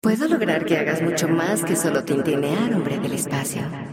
Puedo lograr que hagas mucho más que solo tintinear, hombre del espacio.